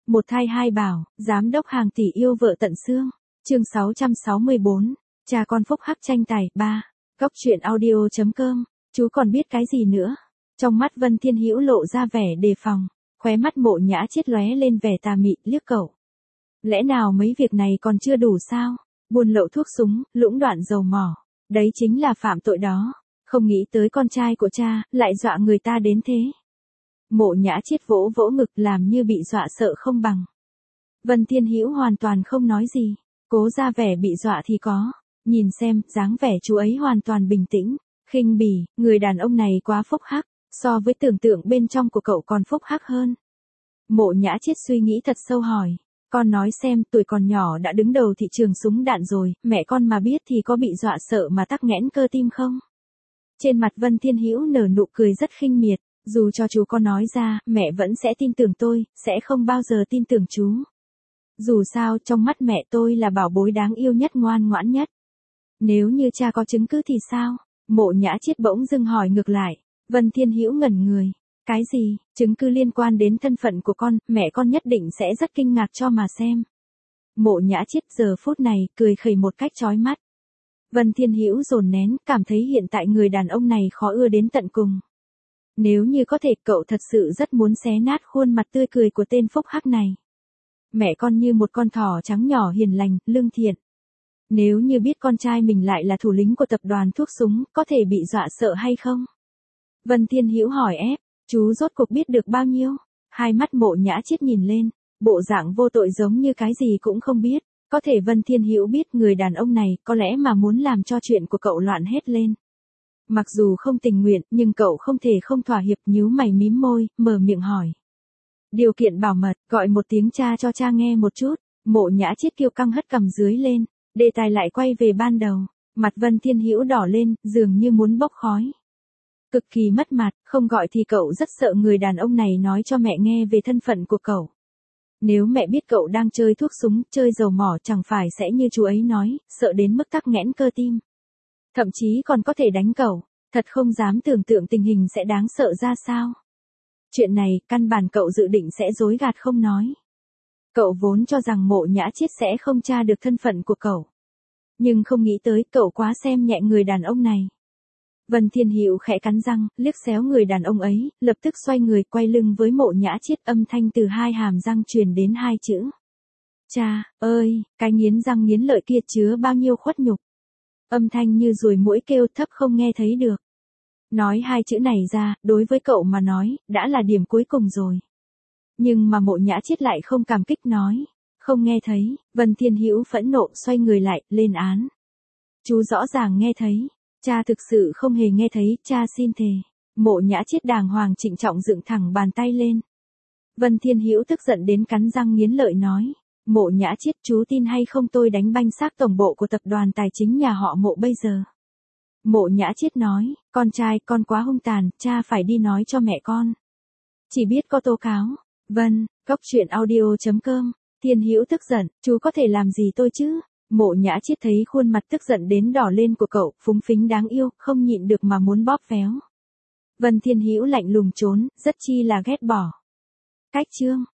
Một thai hai bảo, giám đốc hàng tỷ yêu vợ tận xương. Chương 664, cha con phúc hắc tranh tài 3. Góc truyện audio.com. Chú còn biết cái gì nữa? Trong mắt Vân Thiên Hữu lộ ra vẻ đề phòng, khóe mắt Mộ Nhã Chiết lóe lên vẻ tà mị, liếc cậu. Lẽ nào mấy việc này còn chưa đủ sao? Buôn lậu thuốc súng, lũng đoạn dầu mỏ, đấy chính là phạm tội đó. Không nghĩ tới con trai của cha lại dọa người ta đến thế. Mộ Nhã Chiết vỗ vỗ ngực làm như bị dọa sợ không bằng. Vân Thiên Hữu hoàn toàn không nói gì, cố ra vẻ bị dọa thì có. Nhìn xem, dáng vẻ chú ấy hoàn toàn bình tĩnh, khinh bỉ, người đàn ông này quá phúc hắc, so với tưởng tượng bên trong của cậu còn phúc hắc hơn. Mộ Nhã Chiết suy nghĩ thật sâu hỏi, con nói xem, tuổi còn nhỏ đã đứng đầu thị trường súng đạn rồi, mẹ con mà biết thì có bị dọa sợ mà tắc nghẽn cơ tim không? Trên mặt Vân Thiên Hữu nở nụ cười rất khinh miệt, dù cho chú có nói ra, mẹ vẫn sẽ tin tưởng tôi, sẽ không bao giờ tin tưởng chú. Dù sao, trong mắt mẹ tôi là bảo bối đáng yêu nhất, ngoan ngoãn nhất. Nếu như cha có chứng cứ thì sao? Mộ Nhã Chiết bỗng dưng hỏi ngược lại. Vân Thiên Hữu ngẩn người. Cái gì? Chứng cứ liên quan đến thân phận của con, mẹ con nhất định sẽ rất kinh ngạc cho mà xem. Mộ Nhã Chiết giờ phút này cười khẩy một cách chói mắt. Vân Thiên Hữu dồn nén, cảm thấy hiện tại người đàn ông này khó ưa đến tận cùng. Nếu như có thể, cậu thật sự rất muốn xé nát khuôn mặt tươi cười của tên phúc hắc này. Mẹ con như một con thỏ trắng nhỏ hiền lành, lương thiện. Nếu như biết con trai mình lại là thủ lĩnh của tập đoàn thuốc súng, có thể bị dọa sợ hay không? Vân Thiên Hữu hỏi ép, chú rốt cuộc biết được bao nhiêu? Hai mắt Mộ Nhã Chiết nhìn lên, bộ dạng vô tội giống như cái gì cũng không biết. Có thể Vân Thiên Hữu biết người đàn ông này có lẽ mà muốn làm cho chuyện của cậu loạn hết lên. Mặc dù không tình nguyện, nhưng cậu không thể không thỏa hiệp, nhíu mày mím môi, mở miệng hỏi. Điều kiện bảo mật, gọi một tiếng cha cho cha nghe một chút. Mộ Nhã Chiết kiêu căng hất cằm dưới lên, đề tài lại quay về ban đầu. Mặt Vân Thiên Hữu đỏ lên, dường như muốn bốc khói. Cực kỳ mất mặt, không gọi thì cậu rất sợ người đàn ông này nói cho mẹ nghe về thân phận của cậu. Nếu mẹ biết cậu đang chơi thuốc súng, chơi dầu mỏ, chẳng phải sẽ như chú ấy nói, sợ đến mức tắc nghẽn cơ tim. Thậm chí còn có thể đánh cậu, thật không dám tưởng tượng tình hình sẽ đáng sợ ra sao. Chuyện này, căn bản cậu dự định sẽ dối gạt không nói. Cậu vốn cho rằng Mộ Nhã Chiết sẽ không tra được thân phận của cậu. Nhưng không nghĩ tới cậu quá xem nhẹ người đàn ông này. Vân Thiên Hữu khẽ cắn răng, liếc xéo người đàn ông ấy, lập tức xoay người quay lưng với Mộ Nhã Chiết, âm thanh từ hai hàm răng truyền đến hai chữ. Cha, ơi, cái nghiến răng nghiến lợi kia chứa bao nhiêu khuất nhục. Âm thanh như ruồi muỗi kêu thấp không nghe thấy được. Nói hai chữ này ra, đối với cậu mà nói, đã là điểm cuối cùng rồi. Nhưng mà Mộ Nhã Chiết lại không cảm kích nói. Không nghe thấy, Vân Thiên Hữu phẫn nộ xoay người lại, lên án. Chú rõ ràng nghe thấy. Cha thực sự không hề nghe thấy, cha xin thề. Mộ Nhã Chiết đàng hoàng trịnh trọng dựng thẳng bàn tay lên. Vân Thiên Hữu tức giận đến cắn răng nghiến lợi nói. Mộ Nhã Chiết, chú tin hay không tôi đánh banh xác tổng bộ của tập đoàn tài chính nhà họ Mộ bây giờ. Mộ Nhã Chiết nói, con trai con quá hung tàn, cha phải đi nói cho mẹ con. Chỉ biết có tố cáo. Vân, góc truyện audio.com. Thiên Hữu tức giận, chú có thể làm gì tôi chứ? Mộ Nhã Chiết thấy khuôn mặt tức giận đến đỏ lên của cậu, phúng phính đáng yêu, không nhịn được mà muốn bóp véo. Vân Thiên Hữu lạnh lùng trốn, rất chi là ghét bỏ. Cách chương